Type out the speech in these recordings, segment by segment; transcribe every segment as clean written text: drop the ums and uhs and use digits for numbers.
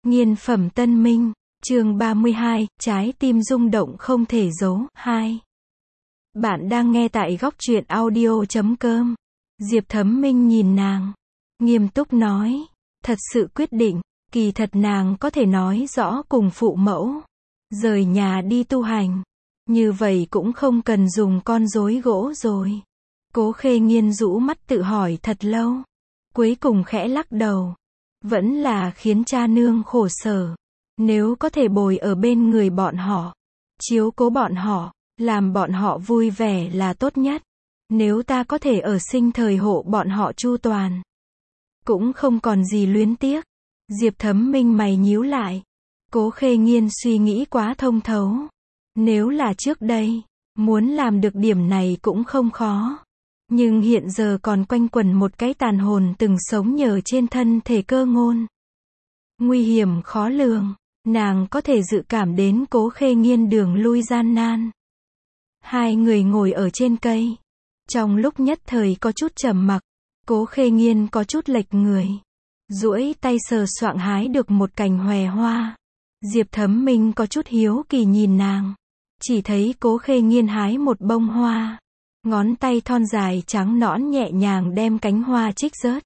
Nghiên phẩm Tân Minh, chương 32, trái tim rung động không thể giấu, 2. Bạn đang nghe tại góc truyện audio.com. Diệp Thấm Minh nhìn nàng, nghiêm túc nói, thật sự quyết định, kỳ thật nàng có thể nói rõ cùng phụ mẫu, rời nhà đi tu hành. Như vậy cũng không cần dùng con rối gỗ rồi. Cố Khê Nghiên rũ mắt tự hỏi thật lâu. Cuối cùng khẽ lắc đầu. Vẫn là khiến cha nương khổ sở. Nếu có thể bồi ở bên người bọn họ, chiếu cố bọn họ, làm bọn họ vui vẻ là tốt nhất. Nếu ta có thể ở sinh thời hộ bọn họ chu toàn, cũng không còn gì luyến tiếc. Diệp Thấm Minh mày nhíu lại. Cố Khê Nghiên suy nghĩ quá thông thấu. Nếu là trước đây, muốn làm được điểm này cũng không khó. Nhưng hiện giờ còn quanh quẩn một cái tàn hồn từng sống nhờ trên thân thể cơ ngôn. Nguy hiểm khó lường, nàng có thể dự cảm đến Cố Khê Nghiên đường lui gian nan. Hai người ngồi ở trên cây. Trong lúc nhất thời có chút trầm mặc, Cố Khê Nghiên có chút lệch người. Duỗi tay sờ soạng hái được một cành hòe hoa. Diệp Thấm Minh có chút hiếu kỳ nhìn nàng. Chỉ thấy Cố Khê Nghiên hái một bông hoa. Ngón tay thon dài trắng nõn nhẹ nhàng đem cánh hoa trích rớt.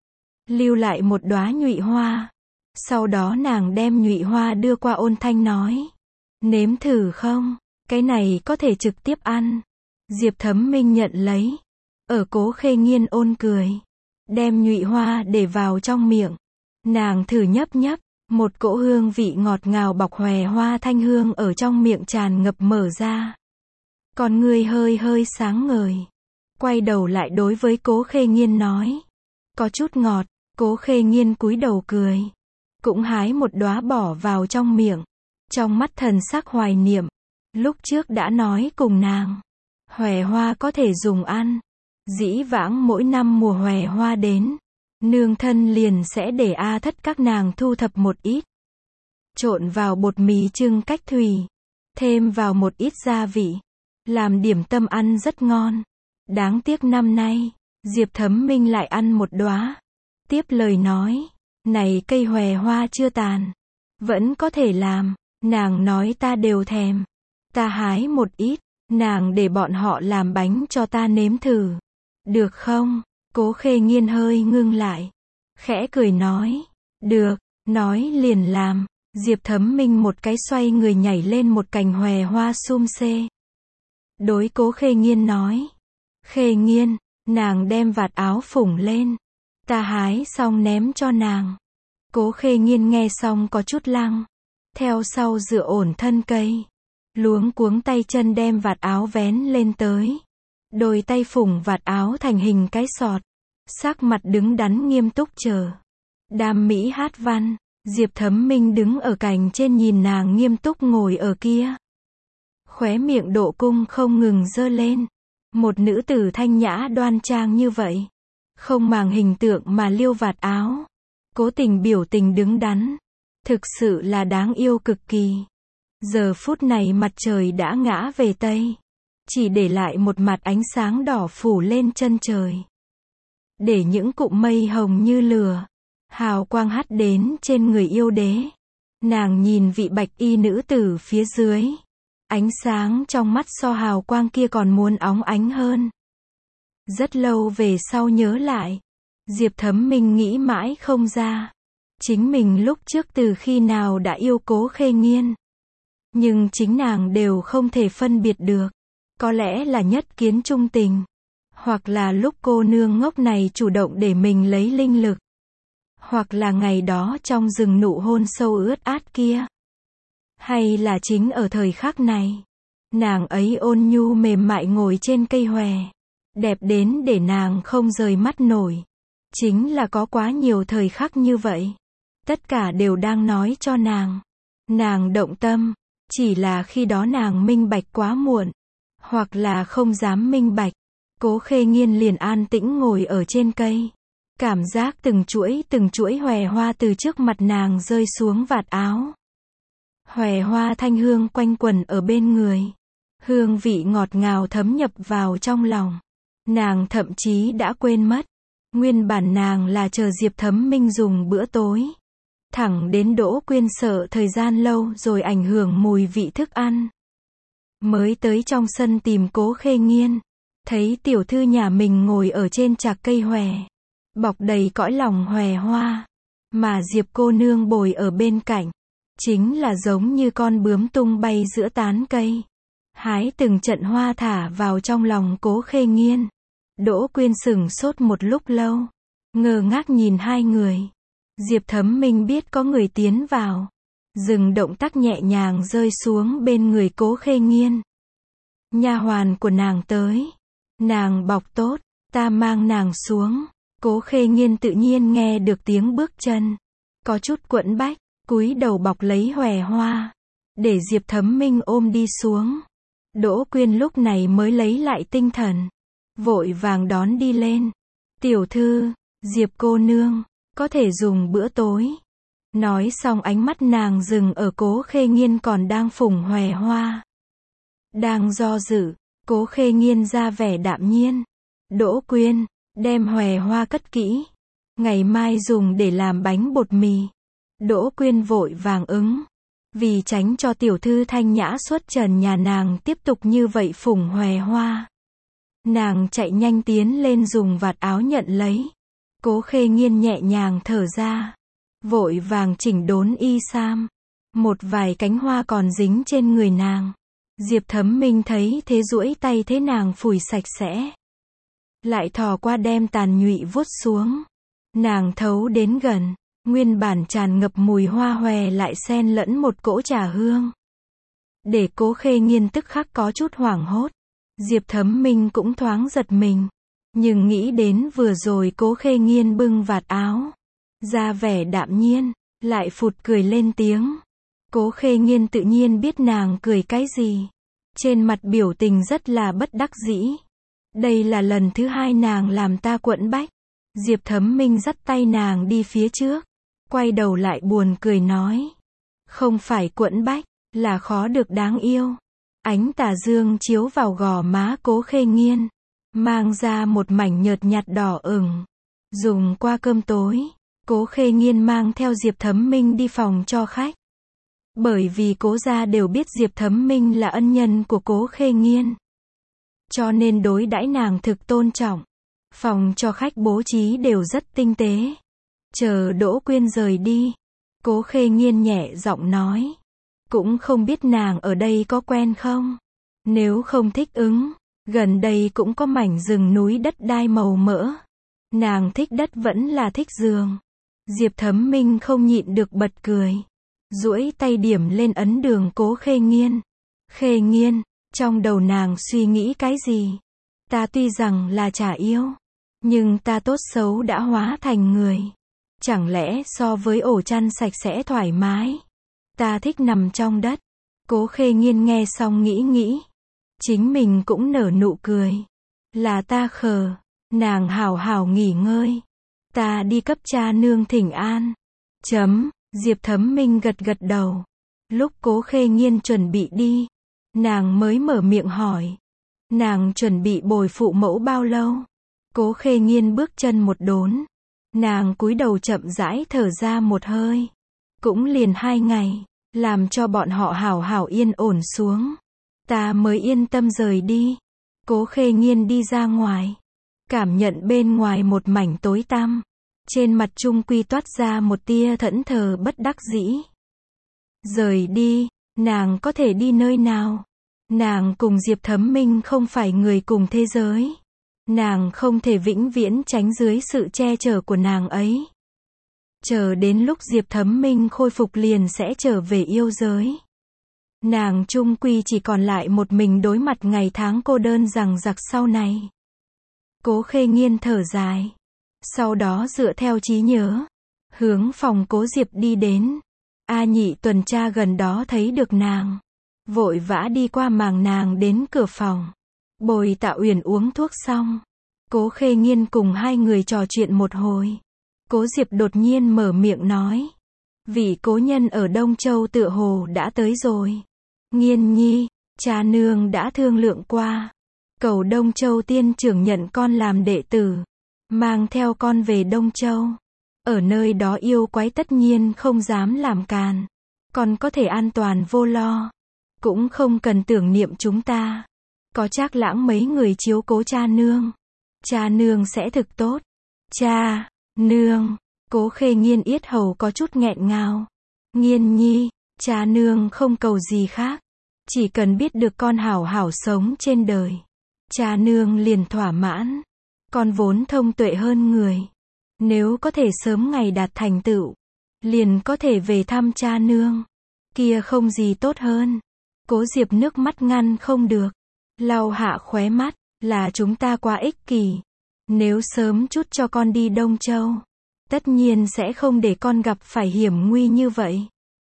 Lưu lại một đóa nhụy hoa. Sau đó nàng đem nhụy hoa đưa qua Ôn Thanh nói. Nếm thử không? Cái này có thể trực tiếp ăn. Diệp Thấm Minh nhận lấy. Ở Cố Khê Nghiên ôn cười. Đem nhụy hoa để vào trong miệng. Nàng thử nhấp nhấp. Một cỗ hương vị ngọt ngào bọc hòe hoa thanh hương ở trong miệng tràn ngập mở ra. Con người hơi hơi sáng ngời. Quay đầu lại đối với Cố Khê Nghiên nói. Có chút ngọt. Cố Khê Nghiên cúi đầu cười. Cũng hái một đóa bỏ vào trong miệng. Trong mắt thần sắc hoài niệm. Lúc trước đã nói cùng nàng. Hòe hoa có thể dùng ăn. Dĩ vãng mỗi năm mùa hòe hoa đến, nương thân liền sẽ để A Thất các nàng thu thập một ít. Trộn vào bột mì trưng cách thủy. Thêm vào một ít gia vị. Làm điểm tâm ăn rất ngon. Đáng tiếc năm nay, Diệp Thấm Minh lại ăn một đóa. Tiếp lời nói, này cây hòe hoa chưa tàn. Vẫn có thể làm. Nàng nói ta đều thèm. Ta hái một ít. Nàng để bọn họ làm bánh cho ta nếm thử. Được không? Cố Khê Nghiên hơi ngưng lại. Khẽ cười nói. Được. Nói liền làm. Diệp Thấm Minh một cái xoay người nhảy lên một cành hòe hoa sum xê. Đối Cố Khê Nghiên nói. Khê Nghiên, nàng đem vạt áo phủng lên. Ta hái xong ném cho nàng. Cố Khê Nghiên nghe xong có chút lăng. Theo sau dựa ổn thân cây. Luống cuống tay chân đem vạt áo vén lên tới. Đôi tay phủng vạt áo thành hình cái sọt. Sắc mặt đứng đắn nghiêm túc chờ. Đam mỹ hát văn. Diệp Thấm Minh đứng ở cành trên nhìn nàng nghiêm túc ngồi ở kia. Khóe miệng độ cung không ngừng giơ lên. Một nữ tử thanh nhã đoan trang như vậy. Không màng hình tượng mà liêu vạt áo. Cố tình biểu tình đứng đắn. Thực sự là đáng yêu cực kỳ. Giờ phút này mặt trời đã ngã về Tây. Chỉ để lại một mặt ánh sáng đỏ phủ lên chân trời. Để những cụm mây hồng như lửa. Hào quang hắt đến trên người yêu đế. Nàng nhìn vị bạch y nữ tử phía dưới. Ánh sáng trong mắt so hào quang kia còn muốn óng ánh hơn. Rất lâu về sau nhớ lại. Diệp Thấm Minh nghĩ mãi không ra. Chính mình lúc trước từ khi nào đã yêu Cố Khê Nghiên. Nhưng chính nàng đều không thể phân biệt được. Có lẽ là nhất kiến trung tình. Hoặc là lúc cô nương ngốc này chủ động để mình lấy linh lực. Hoặc là ngày đó trong rừng nụ hôn sâu ướt át kia. Hay là chính ở thời khắc này. Nàng ấy ôn nhu mềm mại ngồi trên cây hòe. Đẹp đến để nàng không rời mắt nổi. Chính là có quá nhiều thời khắc như vậy. Tất cả đều đang nói cho nàng. Nàng động tâm. Chỉ là khi đó nàng minh bạch quá muộn. Hoặc là không dám minh bạch. Cố Khê Nghiên liền an tĩnh ngồi ở trên cây. Cảm giác từng chuỗi hòe hoa từ trước mặt nàng rơi xuống vạt áo. Hòe hoa thanh hương quanh quẩn ở bên người. Hương vị ngọt ngào thấm nhập vào trong lòng. Nàng thậm chí đã quên mất. Nguyên bản nàng là chờ Diệp Thấm Minh dùng bữa tối. Thẳng đến Đỗ Quyên sợ thời gian lâu rồi ảnh hưởng mùi vị thức ăn. Mới tới trong sân tìm Cố Khê Nghiên. Thấy tiểu thư nhà mình ngồi ở trên trạc cây hòe. Bọc đầy cõi lòng hòe hoa. Mà Diệp cô nương bồi ở bên cạnh. Chính là giống như con bướm tung bay giữa tán cây. Hái từng trận hoa thả vào trong lòng Cố Khê Nghiên. Đỗ Quyên sửng sốt một lúc lâu. Ngơ ngác nhìn hai người. Diệp Thấm Minh biết có người tiến vào. Dừng động tác nhẹ nhàng rơi xuống bên người Cố Khê Nghiên. Nha hoàn của nàng tới. Nàng bọc tốt, ta mang nàng xuống. Cố Khê Nghiên tự nhiên nghe được tiếng bước chân. Có chút quẫn bách, cúi đầu bọc lấy hòe hoa. Để Diệp Thấm Minh ôm đi xuống. Đỗ Quyên lúc này mới lấy lại tinh thần. Vội vàng đón đi lên. Tiểu thư, Diệp cô nương, có thể dùng bữa tối. Nói xong ánh mắt nàng dừng ở Cố Khê Nghiên còn đang phủng hòe hoa. Đang do dự, Cố Khê Nghiên ra vẻ đạm nhiên. Đỗ Quyên, đem hòe hoa cất kỹ. Ngày mai dùng để làm bánh bột mì. Đỗ Quyên vội vàng ứng. Vì tránh cho tiểu thư thanh nhã xuất trần nhà nàng tiếp tục như vậy phủng hòe hoa. Nàng chạy nhanh tiến lên dùng vạt áo nhận lấy. Cố Khê Nghiên nhẹ nhàng thở ra. Vội vàng chỉnh đốn y sam. Một vài cánh hoa còn dính trên người nàng. Diệp Thấm Minh thấy thế duỗi tay thế nàng phủi sạch sẽ. Lại thò qua đem tàn nhụy vuốt xuống. Nàng thấu đến gần. Nguyên bản tràn ngập mùi hoa hòe lại xen lẫn một cỗ trà hương. Để Cố Khê Nghiên tức khắc có chút hoảng hốt. Diệp Thấm Minh cũng thoáng giật mình. Nhưng nghĩ đến vừa rồi Cố Khê Nghiên bưng vạt áo. Ra vẻ đạm nhiên. Lại phụt cười lên tiếng. Cố Khê Nghiên tự nhiên biết nàng cười cái gì. Trên mặt biểu tình rất là bất đắc dĩ. Đây là lần thứ hai nàng làm ta quẫn bách. Diệp Thấm Minh dắt tay nàng đi phía trước. Quay đầu lại buồn cười nói. Không phải quẫn bách, là khó được đáng yêu. Ánh tà dương chiếu vào gò má Cố Khê Nghiên. Mang ra một mảnh nhợt nhạt đỏ ửng. Dùng qua cơm tối, Cố Khê Nghiên mang theo Diệp Thấm Minh đi phòng cho khách. Bởi vì Cố gia đều biết Diệp Thấm Minh là ân nhân của Cố Khê Nghiên. Cho nên đối đãi nàng thực tôn trọng. Phòng cho khách bố trí đều rất tinh tế. Chờ Đỗ Quyên rời đi. Cố Khê Nghiên nhẹ giọng nói. Cũng không biết nàng ở đây có quen không? Nếu không thích ứng, gần đây cũng có mảnh rừng núi đất đai màu mỡ. Nàng thích đất vẫn là thích giường. Diệp Thấm Minh không nhịn được bật cười. Duỗi tay điểm lên ấn đường Cố Khê Nghiên. Khê Nghiên, trong đầu nàng suy nghĩ cái gì? Ta tuy rằng là chả yêu, nhưng ta tốt xấu đã hóa thành người. Chẳng lẽ so với ổ chăn sạch sẽ thoải mái? Ta thích nằm trong đất. Cố Khê Nghiên nghe xong nghĩ. Chính mình cũng nở nụ cười. Là ta khờ. Nàng hảo hảo nghỉ ngơi. Ta đi cấp cha nương thỉnh an. Diệp Thấm Minh gật gật đầu. Lúc Cố Khê Nghiên chuẩn bị đi, nàng mới mở miệng hỏi. Nàng chuẩn bị bồi phụ mẫu bao lâu? Cố Khê Nghiên bước chân một đốn. Nàng cúi đầu chậm rãi thở ra một hơi. Cũng liền 2 ngày, làm cho bọn họ hảo hảo yên ổn xuống. Ta mới yên tâm rời đi. Cố Khê Nghiên đi ra ngoài. Cảm nhận bên ngoài một mảnh tối tăm. Trên mặt trung quy toát ra một tia thẫn thờ bất đắc dĩ. Rời đi, nàng có thể đi nơi nào? Nàng cùng Diệp Thấm Minh không phải người cùng thế giới. Nàng không thể vĩnh viễn tránh dưới sự che chở của nàng ấy. Chờ đến lúc Diệp Thấm Minh khôi phục liền sẽ trở về yêu giới. Nàng chung quy chỉ còn lại một mình đối mặt ngày tháng cô đơn rằng giặc sau này. Cố Khê Nghiên thở dài. Sau đó dựa theo trí nhớ, hướng phòng Cố Diệp đi đến. A Nhị tuần tra gần đó thấy được nàng. Vội vã đi qua màng nàng đến cửa phòng. Bồi Tạ Uyển uống thuốc xong. Cố Khê Nghiên cùng hai người trò chuyện một hồi. Cố Diệp đột nhiên mở miệng nói. Vị cố nhân ở Đông Châu tựa hồ đã tới rồi. Nghiên nhi, cha nương đã thương lượng qua. Cầu Đông Châu tiên trưởng nhận con làm đệ tử. Mang theo con về Đông Châu. Ở nơi đó yêu quái tất nhiên không dám làm càn. Còn có thể an toàn vô lo. Cũng không cần tưởng niệm chúng ta. Có Trác Lãng mấy người chiếu cố cha nương. Cha nương sẽ thực tốt. Cha, nương, Cố Khê Nghiên yết hầu có chút nghẹn ngào. Nghiên nhi, cha nương không cầu gì khác. Chỉ cần biết được con hảo hảo sống trên đời. Cha nương liền thỏa mãn. Con vốn thông tuệ hơn người. Nếu có thể sớm ngày đạt thành tựu, liền có thể về thăm cha nương. Kia không gì tốt hơn. Cố Diệp nước mắt ngăn không được. Lau hạ khóe mắt, là chúng ta quá ích kỷ. Nếu sớm chút cho con đi Đông Châu, tất nhiên sẽ không để con gặp phải hiểm nguy như vậy.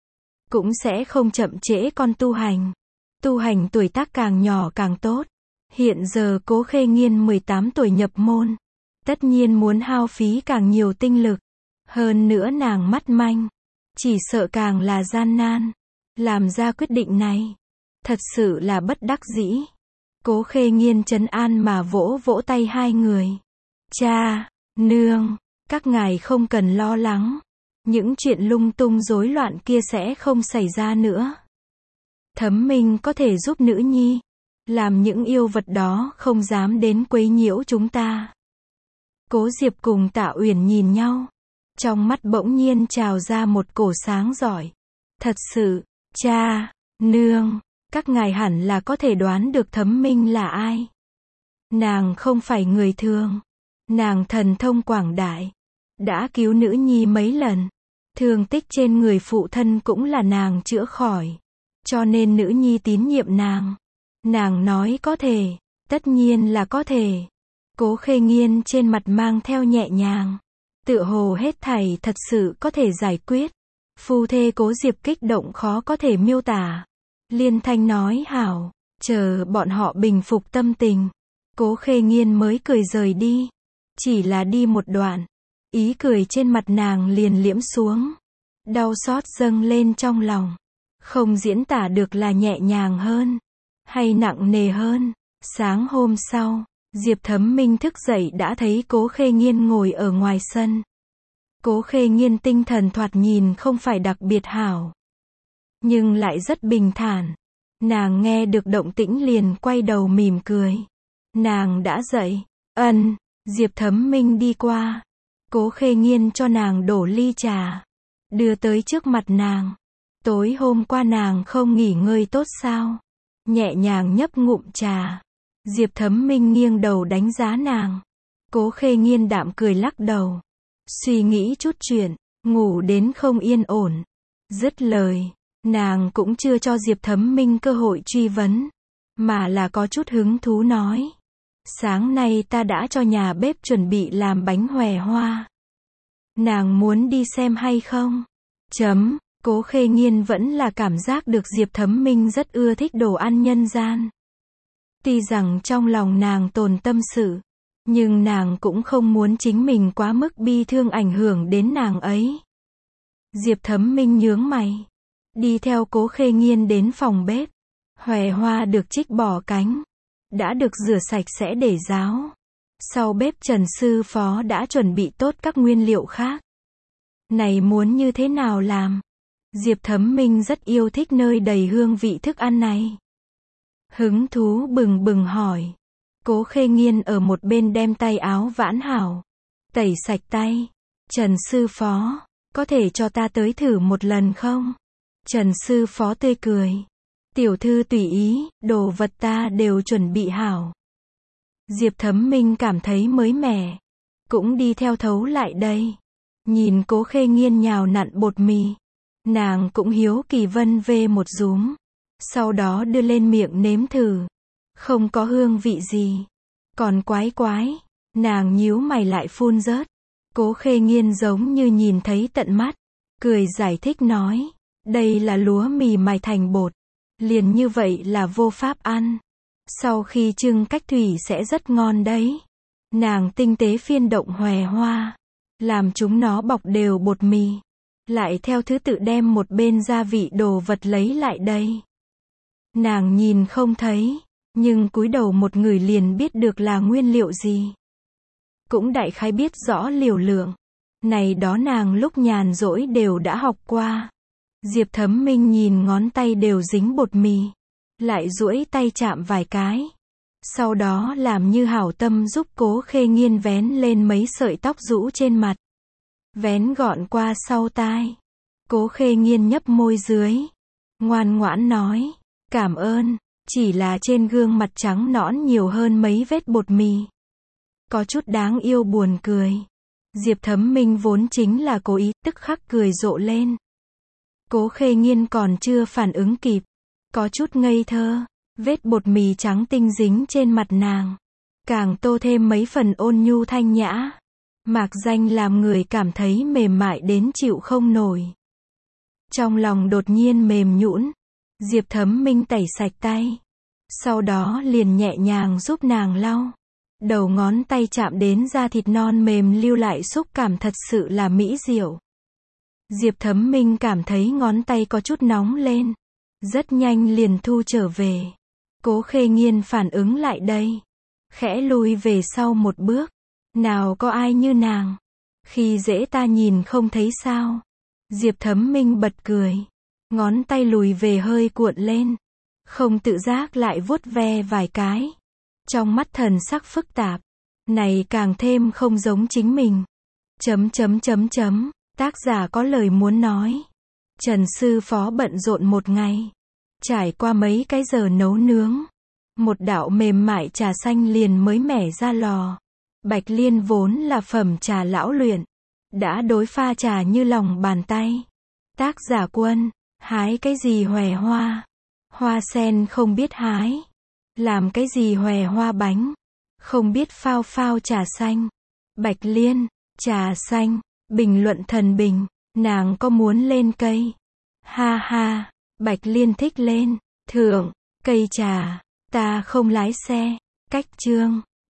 Cũng sẽ không chậm trễ con tu hành. Tu hành tuổi tác càng nhỏ càng tốt. Hiện giờ Cố Khê Nghiên 18 tuổi nhập môn. Tất nhiên muốn hao phí càng nhiều tinh lực. Hơn nữa nàng mắt manh. Chỉ sợ càng là gian nan. Làm ra quyết định này. Thật sự là bất đắc dĩ. Cố Khê Nghiên trấn an mà vỗ vỗ tay hai người. Cha, nương, các ngài không cần lo lắng. Những chuyện lung tung rối loạn kia sẽ không xảy ra nữa. Thấm Minh có thể giúp nữ nhi. Làm những yêu vật đó không dám đến quấy nhiễu chúng ta. Cố Diệp cùng Tạ Uyển nhìn nhau. Trong mắt bỗng nhiên trào ra một cổ sáng giỏi. Thật sự, cha, nương, các ngài hẳn là có thể đoán được Thấm Minh là ai. Nàng không phải người thường. Nàng thần thông quảng đại. Đã cứu nữ nhi mấy lần. Thương tích trên người phụ thân cũng là nàng chữa khỏi. Cho nên nữ nhi tín nhiệm nàng. Nàng nói có thể. Tất nhiên là có thể. Cố Khê Nghiên trên mặt mang theo nhẹ nhàng. Tựa hồ hết thảy thật sự có thể giải quyết. Phu thê Cố Diệp kích động khó có thể miêu tả. Liên thanh nói hảo. Chờ bọn họ bình phục tâm tình. Cố Khê Nghiên mới cười rời đi. Chỉ là đi một đoạn. Ý cười trên mặt nàng liền liễm xuống. Đau xót dâng lên trong lòng. Không diễn tả được là nhẹ nhàng hơn. Hay nặng nề hơn. Sáng hôm sau, Diệp Thấm Minh thức dậy đã thấy Cố Khê Nghiên ngồi ở ngoài sân. Cố Khê Nghiên tinh thần thoạt nhìn không phải đặc biệt hảo. Nhưng lại rất bình thản. Nàng nghe được động tĩnh liền quay đầu mỉm cười. Nàng đã dậy. Ân. Diệp Thấm Minh đi qua. Cố Khê Nghiên cho nàng đổ ly trà. Đưa tới trước mặt nàng. Tối hôm qua nàng không nghỉ ngơi tốt sao? Nhẹ nhàng nhấp ngụm trà. Diệp Thấm Minh nghiêng đầu đánh giá nàng. Cố Khê Nghiên đạm cười lắc đầu. Suy nghĩ chút chuyện. Ngủ đến không yên ổn. Dứt lời. Nàng cũng chưa cho Diệp Thấm Minh cơ hội truy vấn. Mà là có chút hứng thú nói. Sáng nay ta đã cho nhà bếp chuẩn bị làm bánh hòe hoa. Nàng muốn đi xem hay không? Cố Khê Nghiên vẫn là cảm giác được Diệp Thấm Minh rất ưa thích đồ ăn nhân gian. Tuy rằng trong lòng nàng tồn tâm sự. Nhưng nàng cũng không muốn chính mình quá mức bi thương ảnh hưởng đến nàng ấy. Diệp Thấm Minh nhướng mày. Đi theo Cố Khê Nghiên đến phòng bếp. Hòe hoa được trích bỏ cánh. Đã được rửa sạch sẽ để ráo. Sau bếp Trần sư phó đã chuẩn bị tốt các nguyên liệu khác. Này muốn như thế nào làm? Diệp Thấm Minh rất yêu thích nơi đầy hương vị thức ăn này. Hứng thú bừng bừng hỏi. Cố Khê Nghiên ở một bên đem tay áo vãn hảo. Tẩy sạch tay. Trần sư phó, có thể cho ta tới thử một lần không? Trần sư phó tươi cười. Tiểu thư tùy ý, đồ vật ta đều chuẩn bị hảo. Diệp Thấm Minh cảm thấy mới mẻ. Cũng đi theo thấu lại đây. Nhìn Cố Khê Nghiên nhào nặn bột mì. Nàng cũng hiếu kỳ vân vê một rúm. Sau đó đưa lên miệng nếm thử. Không có hương vị gì. Còn quái quái. Nàng nhíu mày lại phun rớt. Cố Khê Nghiên giống như nhìn thấy tận mắt. Cười giải thích nói. Đây là lúa mì mài thành bột. Liền như vậy là vô pháp ăn. Sau khi trưng cách thủy sẽ rất ngon đấy. Nàng tinh tế phiên động hòe hoa. Làm chúng nó bọc đều bột mì. Lại theo thứ tự đem một bên gia vị đồ vật lấy lại đây. Nàng nhìn không thấy. Nhưng cúi đầu một người liền biết được là nguyên liệu gì. Cũng đại khái biết rõ liều lượng. Này đó nàng lúc nhàn rỗi đều đã học qua. Diệp Thấm Minh nhìn ngón tay đều dính bột mì. Lại duỗi tay chạm vài cái. Sau đó làm như hảo tâm giúp Cố Khê Nghiên vén lên mấy sợi tóc rũ trên mặt. Vén gọn qua sau tai. Cố Khê Nghiên nhấp môi dưới. Ngoan ngoãn nói. Cảm ơn. Chỉ là trên gương mặt trắng nõn nhiều hơn mấy vết bột mì. Có chút đáng yêu buồn cười. Diệp Thấm Minh vốn chính là cố ý, tức khắc cười rộ lên. Cố Khê Nghiên còn chưa phản ứng kịp. Có chút ngây thơ. Vết bột mì trắng tinh dính trên mặt nàng. Càng tô thêm mấy phần ôn nhu thanh nhã. Mạc danh làm người cảm thấy mềm mại đến chịu không nổi. Trong lòng đột nhiên mềm nhũn. Diệp Thấm Minh tẩy sạch tay. Sau đó liền nhẹ nhàng giúp nàng lau. Đầu ngón tay chạm đến da thịt non mềm lưu lại xúc cảm thật sự là mỹ diệu. Diệp Thấm Minh cảm thấy ngón tay có chút nóng lên. Rất nhanh liền thu trở về. Cố Khê Nghiên phản ứng lại đây. Khẽ lùi về sau một bước. Nào có ai như nàng. Khi dễ ta nhìn không thấy sao. Diệp Thấm Minh bật cười. Ngón tay lùi về hơi cuộn lên. Không tự giác lại vuốt ve vài cái. Trong mắt thần sắc phức tạp. Này càng thêm không giống chính mình. Tác giả có lời muốn nói. Trần sư phó bận rộn một ngày. Trải qua mấy cái giờ nấu nướng. Một đạo mềm mại trà xanh liền mới mẻ ra lò. Bạch Liên vốn là phẩm trà lão luyện. Đã đối pha trà như lòng bàn tay. Tác giả Quân. Hái cái gì hòe hoa. Hoa sen không biết hái. Làm cái gì hòe hoa bánh. Không biết phao phao trà xanh. Bạch Liên. Trà xanh. Bình luận thần bình. Nàng có muốn lên cây. Ha ha. Bạch Liên thích lên. Thượng. Cây trà. Ta không lái xe. Cách chương.